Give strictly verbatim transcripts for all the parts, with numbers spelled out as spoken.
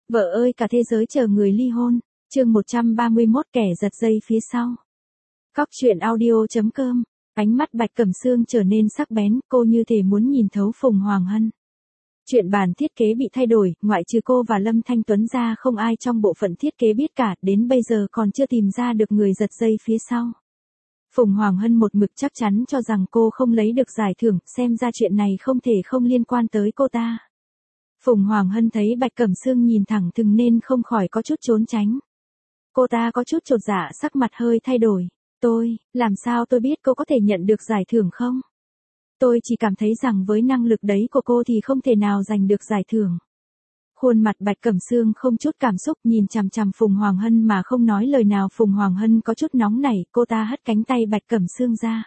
Vợ ơi cả thế giới chờ người ly hôn, chương một trăm ba mươi mốt kẻ giật dây phía sau. Cóc truyện audio.com, ánh mắt Bạch Cẩm Sương trở nên sắc bén, cô như thể muốn nhìn thấu Phùng Hoàng Hân. Chuyện bản thiết kế bị thay đổi, ngoại trừ cô và Lâm Thanh Tuấn ra không ai trong bộ phận thiết kế biết cả, đến bây giờ còn chưa tìm ra được người giật dây phía sau. Phùng Hoàng Hân một mực chắc chắn cho rằng cô không lấy được giải thưởng, xem ra chuyện này không thể không liên quan tới cô ta. Phùng Hoàng Hân thấy Bạch Cẩm Sương nhìn thẳng thừng nên không khỏi có chút trốn tránh. Cô ta có chút chột dạ, sắc mặt hơi thay đổi. Tôi, làm sao tôi biết cô có thể nhận được giải thưởng không? Tôi chỉ cảm thấy rằng với năng lực đấy của cô thì không thể nào giành được giải thưởng. Khuôn mặt Bạch Cẩm Sương không chút cảm xúc nhìn chằm chằm Phùng Hoàng Hân mà không nói lời nào. Phùng Hoàng Hân có chút nóng nảy, cô ta hất cánh tay Bạch Cẩm Sương ra.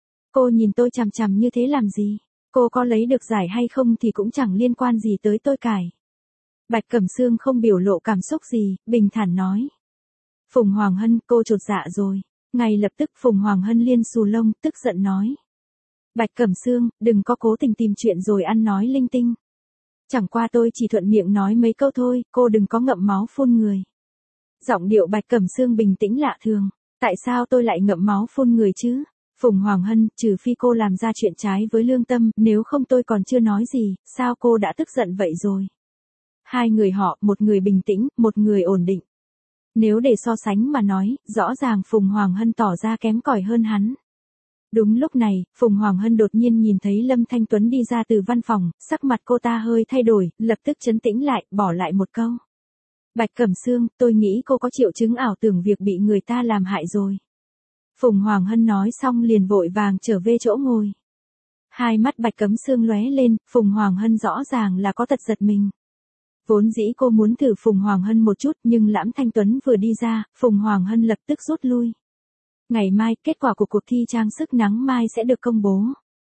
Cô nhìn tôi chằm chằm như thế làm gì? Cô có lấy được giải hay không thì cũng chẳng liên quan gì tới tôi cải. Bạch Cẩm Sương không biểu lộ cảm xúc gì, bình thản nói. Phùng Hoàng Hân, cô chột dạ rồi. Ngay lập tức Phùng Hoàng Hân liên xù lông, tức giận nói. Bạch Cẩm Sương, đừng có cố tình tìm chuyện rồi ăn nói linh tinh. Chẳng qua tôi chỉ thuận miệng nói mấy câu thôi, cô đừng có ngậm máu phun người. Giọng điệu Bạch Cẩm Sương bình tĩnh lạ thường. Tại sao tôi lại ngậm máu phun người chứ? Phùng Hoàng Hân, trừ phi cô làm ra chuyện trái với lương tâm, nếu không tôi còn chưa nói gì, sao cô đã tức giận vậy rồi? Hai người họ, một người bình tĩnh, một người ổn định. Nếu để so sánh mà nói, rõ ràng Phùng Hoàng Hân tỏ ra kém cỏi hơn hắn. Đúng lúc này, Phùng Hoàng Hân đột nhiên nhìn thấy Lâm Thanh Tuấn đi ra từ văn phòng, sắc mặt cô ta hơi thay đổi, lập tức trấn tĩnh lại, bỏ lại một câu. Bạch Cẩm Sương, tôi nghĩ cô có triệu chứng ảo tưởng việc bị người ta làm hại rồi. Phùng Hoàng Hân nói xong liền vội vàng trở về chỗ ngồi. Hai mắt Bạch Cẩm Sương lóe lên, Phùng Hoàng Hân rõ ràng là có tật giật mình. Vốn dĩ cô muốn thử Phùng Hoàng Hân một chút nhưng Lãm Thanh Tuấn vừa đi ra, Phùng Hoàng Hân lập tức rút lui. Ngày mai, kết quả của cuộc thi trang sức nắng mai sẽ được công bố.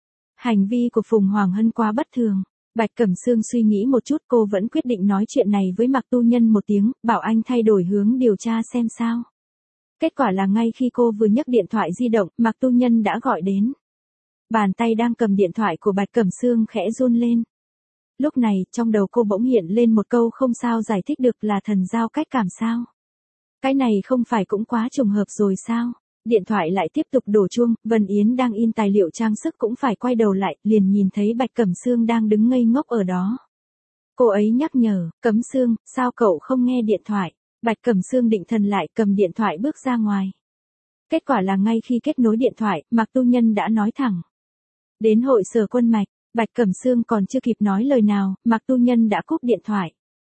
Hành vi của Phùng Hoàng Hân quá bất thường. Bạch Cẩm Sương suy nghĩ một chút, cô vẫn quyết định nói chuyện này với Mạc Tu Nhân một tiếng, bảo anh thay đổi hướng điều tra xem sao. Kết quả là ngay khi cô vừa nhấc điện thoại di động, Mạc Tu Nhân đã gọi đến. Bàn tay đang cầm điện thoại của Bạch Cẩm Sương khẽ run lên. Lúc này, trong đầu cô bỗng hiện lên một câu không sao giải thích được, là thần giao cách cảm sao. Cái này không phải cũng quá trùng hợp rồi sao? Điện thoại lại tiếp tục đổ chuông, Vân Yến đang in tài liệu trang sức cũng phải quay đầu lại, liền nhìn thấy Bạch Cẩm Sương đang đứng ngây ngốc ở đó. Cô ấy nhắc nhở, Cẩm Sương, sao cậu không nghe điện thoại? Bạch Cẩm Sương định thần lại, cầm điện thoại bước ra ngoài. Kết quả là ngay khi kết nối điện thoại, Mạc Tu Nhân đã nói thẳng. Đến hội Sở Quân Mạch, Bạch Cẩm Sương còn chưa kịp nói lời nào, Mạc Tu Nhân đã cúp điện thoại.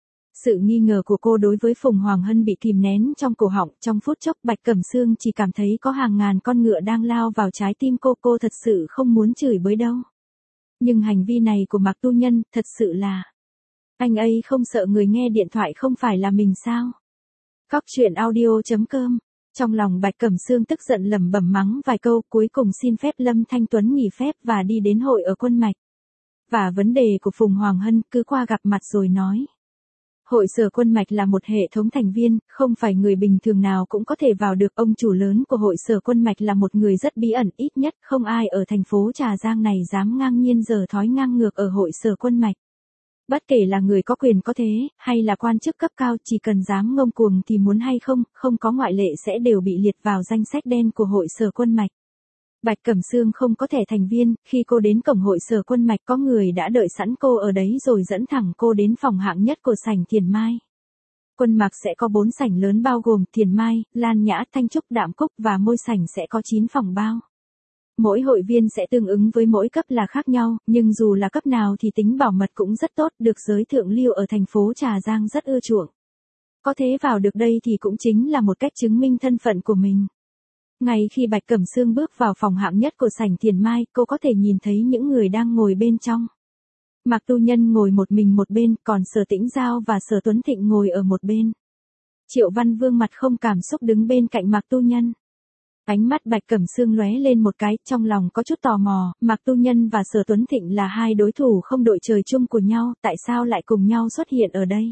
Sự nghi ngờ của cô đối với Phùng Hoàng Hân bị kìm nén trong cổ họng, trong phút chốc Bạch Cẩm Sương chỉ cảm thấy có hàng ngàn con ngựa đang lao vào trái tim cô, cô thật sự không muốn chửi bới đâu. Nhưng hành vi này của Mạc Tu Nhân, thật sự là... Anh ấy không sợ người nghe điện thoại không phải là mình sao? Cóc truyện audio.com. Trong lòng Bạch Cẩm Sương tức giận lẩm bẩm mắng vài câu, cuối cùng xin phép Lâm Thanh Tuấn nghỉ phép và đi đến hội ở Quân Mạch. Và vấn đề của Phùng Hoàng Hân cứ qua gặp mặt rồi nói. Hội Sở Quân Mạch là một hệ thống thành viên, không phải người bình thường nào cũng có thể vào được. Ông chủ lớn của Hội Sở Quân Mạch là một người rất bí ẩn, ít nhất không ai ở thành phố Trà Giang này dám ngang nhiên giở thói ngang ngược ở Hội Sở Quân Mạch. Bất kể là người có quyền có thế, hay là quan chức cấp cao, chỉ cần dám ngông cuồng thì muốn hay không, không có ngoại lệ sẽ đều bị liệt vào danh sách đen của Hội Sở Quân Mạch. Bạch Cẩm Sương không có thẻ thành viên, khi cô đến cổng Hội Sở Quân Mạch có người đã đợi sẵn cô ở đấy rồi dẫn thẳng cô đến phòng hạng nhất của sảnh Thiền Mai. Quân Mạc sẽ có bốn sảnh lớn bao gồm Thiền Mai, Lan Nhã, Thanh Trúc, Đạm Cúc và Môi sảnh sẽ có chín phòng bao. Mỗi hội viên sẽ tương ứng với mỗi cấp là khác nhau, nhưng dù là cấp nào thì tính bảo mật cũng rất tốt, được giới thượng lưu ở thành phố Trà Giang rất ưa chuộng. Có thế vào được đây thì cũng chính là một cách chứng minh thân phận của mình. Ngay khi Bạch Cẩm Sương bước vào phòng hạng nhất của sảnh Thiền Mai, cô có thể nhìn thấy những người đang ngồi bên trong. Mạc Tu Nhân ngồi một mình một bên, còn Sở Tĩnh Giao và Sở Tuấn Thịnh ngồi ở một bên. Triệu Văn Vương mặt không cảm xúc đứng bên cạnh Mạc Tu Nhân. Ánh mắt Bạch Cẩm Sương lóe lên một cái, trong lòng có chút tò mò, Mạc Tu Nhân và Sở Tuấn Thịnh là hai đối thủ không đội trời chung của nhau, tại sao lại cùng nhau xuất hiện ở đây?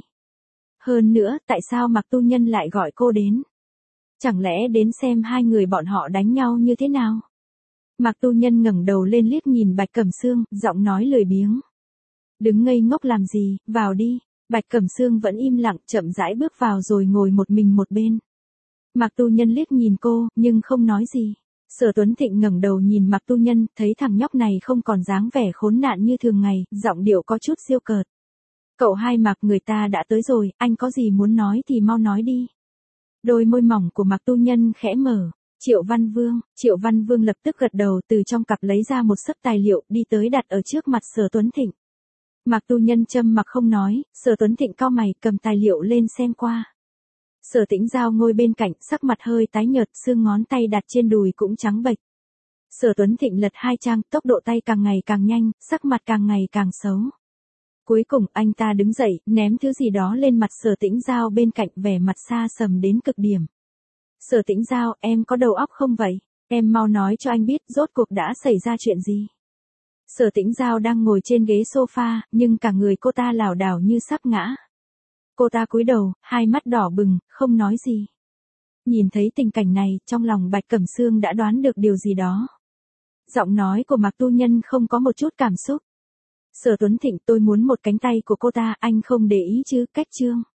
Hơn nữa, tại sao Mạc Tu Nhân lại gọi cô đến? Chẳng lẽ đến xem hai người bọn họ đánh nhau như thế nào? Mạc Tu Nhân ngẩng đầu lên liếc nhìn Bạch Cẩm Sương, giọng nói lười biếng. Đứng ngây ngốc làm gì, vào đi. Bạch Cẩm Sương vẫn im lặng, chậm rãi bước vào rồi ngồi một mình một bên. Mạc Tu Nhân liếc nhìn cô, nhưng không nói gì. Sở Tuấn Thịnh ngẩng đầu nhìn Mạc Tu Nhân, thấy thằng nhóc này không còn dáng vẻ khốn nạn như thường ngày, giọng điệu có chút giễu cợt. Cậu hai Mạc, người ta đã tới rồi, anh có gì muốn nói thì mau nói đi. Đôi môi mỏng của Mạc Tu Nhân khẽ mở. Triệu Văn Vương, Triệu Văn Vương lập tức gật đầu, từ trong cặp lấy ra một xấp tài liệu, đi tới đặt ở trước mặt Sở Tuấn Thịnh. Mạc Tu Nhân châm mặc không nói, Sở Tuấn Thịnh cau mày, cầm tài liệu lên xem qua. Sở Tĩnh Giao ngồi bên cạnh, sắc mặt hơi tái nhợt, xương ngón tay đặt trên đùi cũng trắng bệch. Sở Tuấn Thịnh lật hai trang, tốc độ tay càng ngày càng nhanh, sắc mặt càng ngày càng xấu. Cuối cùng anh ta đứng dậy, ném thứ gì đó lên mặt Sở Tĩnh Giao bên cạnh, vẻ mặt xa sầm đến cực điểm. Sở Tĩnh Giao, em có đầu óc không vậy? Em mau nói cho anh biết rốt cuộc đã xảy ra chuyện gì. Sở Tĩnh Giao đang ngồi trên ghế sofa, nhưng cả người cô ta lảo đảo như sắp ngã. Cô ta cúi đầu, hai mắt đỏ bừng, không nói gì. Nhìn thấy tình cảnh này, trong lòng Bạch Cẩm Sương đã đoán được điều gì đó. Giọng nói của Mạc Tu Nhân không có một chút cảm xúc. Sở Tuấn Thịnh, tôi muốn một cánh tay của cô ta, anh không để ý chứ, cách Trương.